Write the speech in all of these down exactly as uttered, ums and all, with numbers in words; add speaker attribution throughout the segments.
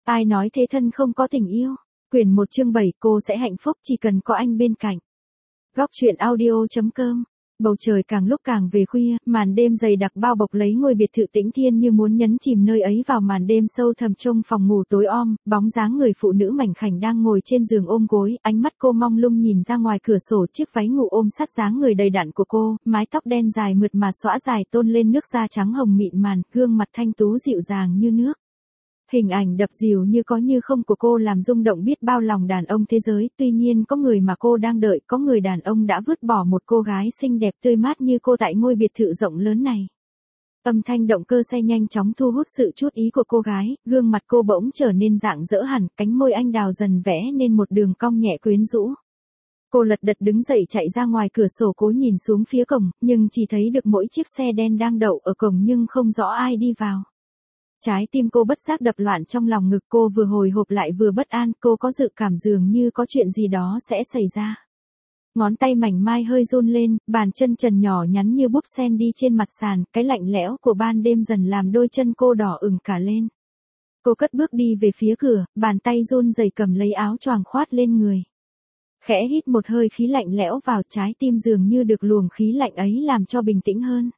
Speaker 1: Ai nói thế thân không có tình yêu? Quyển một chương bảy, cô sẽ hạnh phúc chỉ cần có anh bên cạnh. Góc truyện audio chấm com. Bầu trời càng lúc càng về khuya, màn đêm dày đặc bao bọc lấy ngôi biệt thự tĩnh thiên như muốn nhấn chìm nơi ấy vào màn đêm sâu thẳm. Trong phòng ngủ tối om, bóng dáng người phụ nữ mảnh khảnh đang ngồi trên giường ôm gối, ánh mắt cô mong lung nhìn ra ngoài cửa sổ. Chiếc váy ngủ ôm sát dáng người đầy đặn của cô, mái tóc đen dài mượt mà xõa dài tôn lên nước da trắng hồng mịn màn, gương mặt thanh tú dịu dàng như nước. Hình ảnh đập dìu như có như không của cô làm rung động biết bao lòng đàn ông thế giới. Tuy nhiên có người mà cô đang đợi, có người đàn ông đã vứt bỏ một cô gái xinh đẹp tươi mát như cô tại ngôi biệt thự rộng lớn này. Âm thanh động cơ xe nhanh chóng thu hút sự chú ý của cô gái, gương mặt cô bỗng trở nên rạng rỡ hẳn, cánh môi anh đào dần vẽ nên một đường cong nhẹ quyến rũ. Cô lật đật đứng dậy chạy ra ngoài cửa sổ cố nhìn xuống phía cổng, nhưng chỉ thấy được mỗi chiếc xe đen đang đậu ở cổng nhưng không rõ ai đi vào. Trái tim cô bất giác đập loạn trong lòng ngực, cô vừa hồi hộp lại vừa bất an, cô có dự cảm dường như có chuyện gì đó sẽ xảy ra. Ngón tay mảnh mai hơi run lên, bàn chân trần nhỏ nhắn như búp sen đi trên mặt sàn, cái lạnh lẽo của ban đêm dần làm đôi chân cô đỏ ửng cả lên. Cô cất bước đi về phía cửa, bàn tay run rẩy cầm lấy áo choàng khoác lên người. Khẽ hít một hơi khí lạnh lẽo vào, trái tim dường như được luồng khí lạnh ấy làm cho bình tĩnh hơn.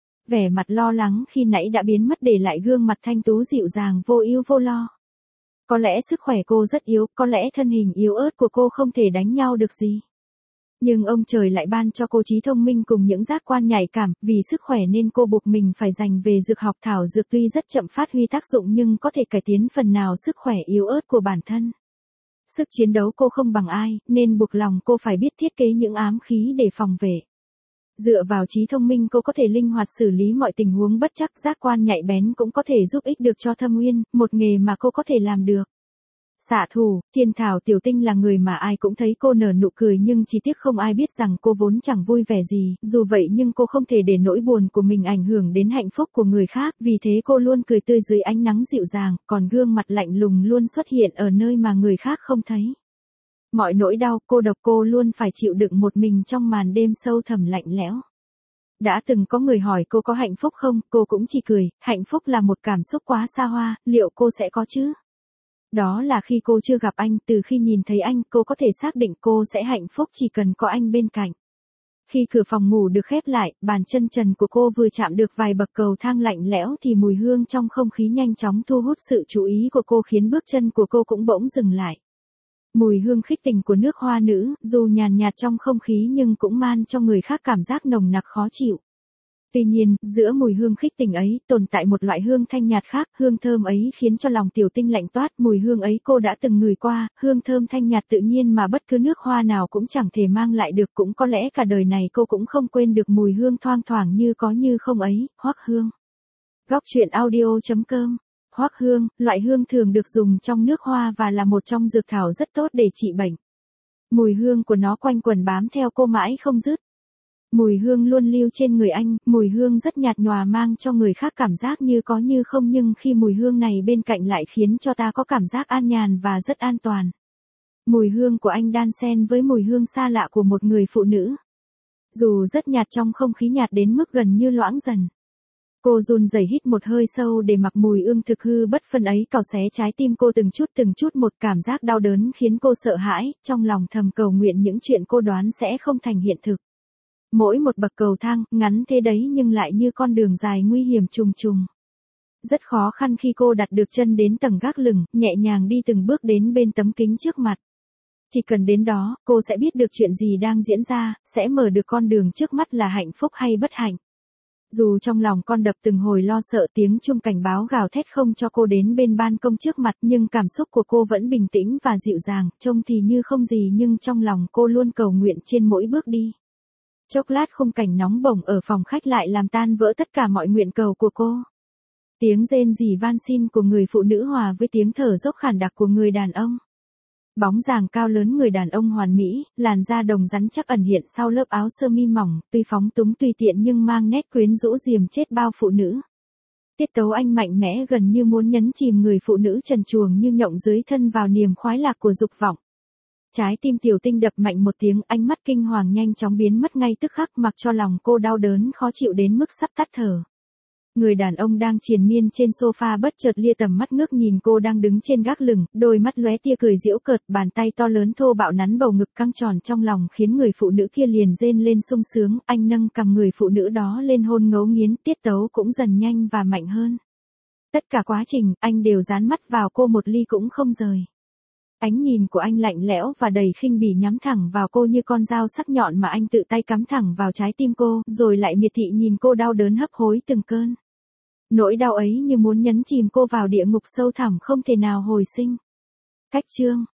Speaker 1: Vẻ mặt lo lắng khi nãy đã biến mất để lại gương mặt thanh tú dịu dàng vô ưu vô lo. Có lẽ sức khỏe cô rất yếu, có lẽ thân hình yếu ớt của cô không thể đánh nhau được gì. Nhưng ông trời lại ban cho cô trí thông minh cùng những giác quan nhạy cảm, vì sức khỏe nên cô buộc mình phải dành về dược học thảo dược tuy rất chậm phát huy tác dụng nhưng có thể cải tiến phần nào sức khỏe yếu ớt của bản thân. Sức chiến đấu cô không bằng ai, nên buộc lòng cô phải biết thiết kế những ám khí để phòng vệ. Dựa vào trí thông minh cô có thể linh hoạt xử lý mọi tình huống bất trắc, giác quan nhạy bén cũng có thể giúp ích được cho Thâm Uyên, một nghề mà cô có thể làm được. Xạ thủ, Thiên Thảo Tiểu Tinh là người mà ai cũng thấy cô nở nụ cười nhưng chỉ tiếc không ai biết rằng cô vốn chẳng vui vẻ gì, dù vậy nhưng cô không thể để nỗi buồn của mình ảnh hưởng đến hạnh phúc của người khác, vì thế cô luôn cười tươi dưới ánh nắng dịu dàng, còn gương mặt lạnh lùng luôn xuất hiện ở nơi mà người khác không thấy. Mọi nỗi đau, cô độc cô luôn phải chịu đựng một mình trong màn đêm sâu thẳm lạnh lẽo. Đã từng có người hỏi cô có hạnh phúc không, cô cũng chỉ cười, hạnh phúc là một cảm xúc quá xa hoa, liệu cô sẽ có chứ? Đó là khi cô chưa gặp anh, từ khi nhìn thấy anh, cô có thể xác định cô sẽ hạnh phúc chỉ cần có anh bên cạnh. Khi cửa phòng ngủ được khép lại, bàn chân trần của cô vừa chạm được vài bậc cầu thang lạnh lẽo thì mùi hương trong không khí nhanh chóng thu hút sự chú ý của cô khiến bước chân của cô cũng bỗng dừng lại. Mùi hương khích tình của nước hoa nữ, dù nhàn nhạt trong không khí nhưng cũng man cho người khác cảm giác nồng nặc khó chịu. Tuy nhiên, giữa mùi hương khích tình ấy, tồn tại một loại hương thanh nhạt khác, hương thơm ấy khiến cho lòng Tiểu Tinh lạnh toát, mùi hương ấy cô đã từng ngửi qua, hương thơm thanh nhạt tự nhiên mà bất cứ nước hoa nào cũng chẳng thể mang lại được, cũng có lẽ cả đời này cô cũng không quên được mùi hương thoang thoảng như có như không ấy, Hoắc Hương. Góc truyện audio chấm com. Hoắc hương, loại hương thường được dùng trong nước hoa và là một trong dược thảo rất tốt để trị bệnh. Mùi hương của nó quanh quẩn bám theo cô mãi không dứt. Mùi hương luôn lưu trên người anh, mùi hương rất nhạt nhòa mang cho người khác cảm giác như có như không nhưng khi mùi hương này bên cạnh lại khiến cho ta có cảm giác an nhàn và rất an toàn. Mùi hương của anh đan xen với mùi hương xa lạ của một người phụ nữ. Dù rất nhạt trong không khí nhạt đến mức gần như loãng dần. Cô run rẩy hít một hơi sâu để mặc mùi ương thực hư bất phân ấy cào xé trái tim cô từng chút từng chút, một cảm giác đau đớn khiến cô sợ hãi, trong lòng thầm cầu nguyện những chuyện cô đoán sẽ không thành hiện thực. Mỗi một bậc cầu thang, ngắn thế đấy nhưng lại như con đường dài nguy hiểm trùng trùng. Rất khó khăn khi cô đặt được chân đến tầng gác lửng, nhẹ nhàng đi từng bước đến bên tấm kính trước mặt. Chỉ cần đến đó, cô sẽ biết được chuyện gì đang diễn ra, sẽ mở được con đường trước mắt là hạnh phúc hay bất hạnh. Dù trong lòng con đập từng hồi lo sợ, tiếng chuông cảnh báo gào thét không cho cô đến bên ban công trước mặt, nhưng cảm xúc của cô vẫn bình tĩnh và dịu dàng, trông thì như không gì nhưng trong lòng cô luôn cầu nguyện trên mỗi bước đi. Chốc lát khung cảnh nóng bỏng ở phòng khách lại làm tan vỡ tất cả mọi nguyện cầu của cô. Tiếng rên rỉ van xin của người phụ nữ hòa với tiếng thở dốc khản đặc của người đàn ông. Bóng dáng cao lớn người đàn ông hoàn mỹ, làn da đồng rắn chắc ẩn hiện sau lớp áo sơ mi mỏng, tuy phóng túng tùy tiện nhưng mang nét quyến rũ diềm chết bao phụ nữ. Tiết tấu anh mạnh mẽ gần như muốn nhấn chìm người phụ nữ trần truồng như nhộng dưới thân vào niềm khoái lạc của dục vọng. Trái tim Tiểu Tinh đập mạnh một tiếng, ánh mắt kinh hoàng nhanh chóng biến mất ngay tức khắc mặc cho lòng cô đau đớn khó chịu đến mức sắp tắt thở. Người đàn ông đang triền miên trên sofa bất chợt lia tầm mắt ngước nhìn cô đang đứng trên gác lửng, đôi mắt lóe tia cười giễu cợt, bàn tay to lớn thô bạo nắn bầu ngực căng tròn trong lòng khiến người phụ nữ kia liền rên lên sung sướng, anh nâng cằm người phụ nữ đó lên hôn ngấu nghiến, tiết tấu cũng dần nhanh và mạnh hơn. Tất cả quá trình, anh đều dán mắt vào cô một ly cũng không rời. Ánh nhìn của anh lạnh lẽo và đầy khinh bỉ nhắm thẳng vào cô như con dao sắc nhọn mà anh tự tay cắm thẳng vào trái tim cô, rồi lại miệt thị nhìn cô đau đớn hấp hối từng cơn. Nỗi đau ấy như muốn nhấn chìm cô vào địa ngục sâu thẳm không thể nào hồi sinh. Cách chương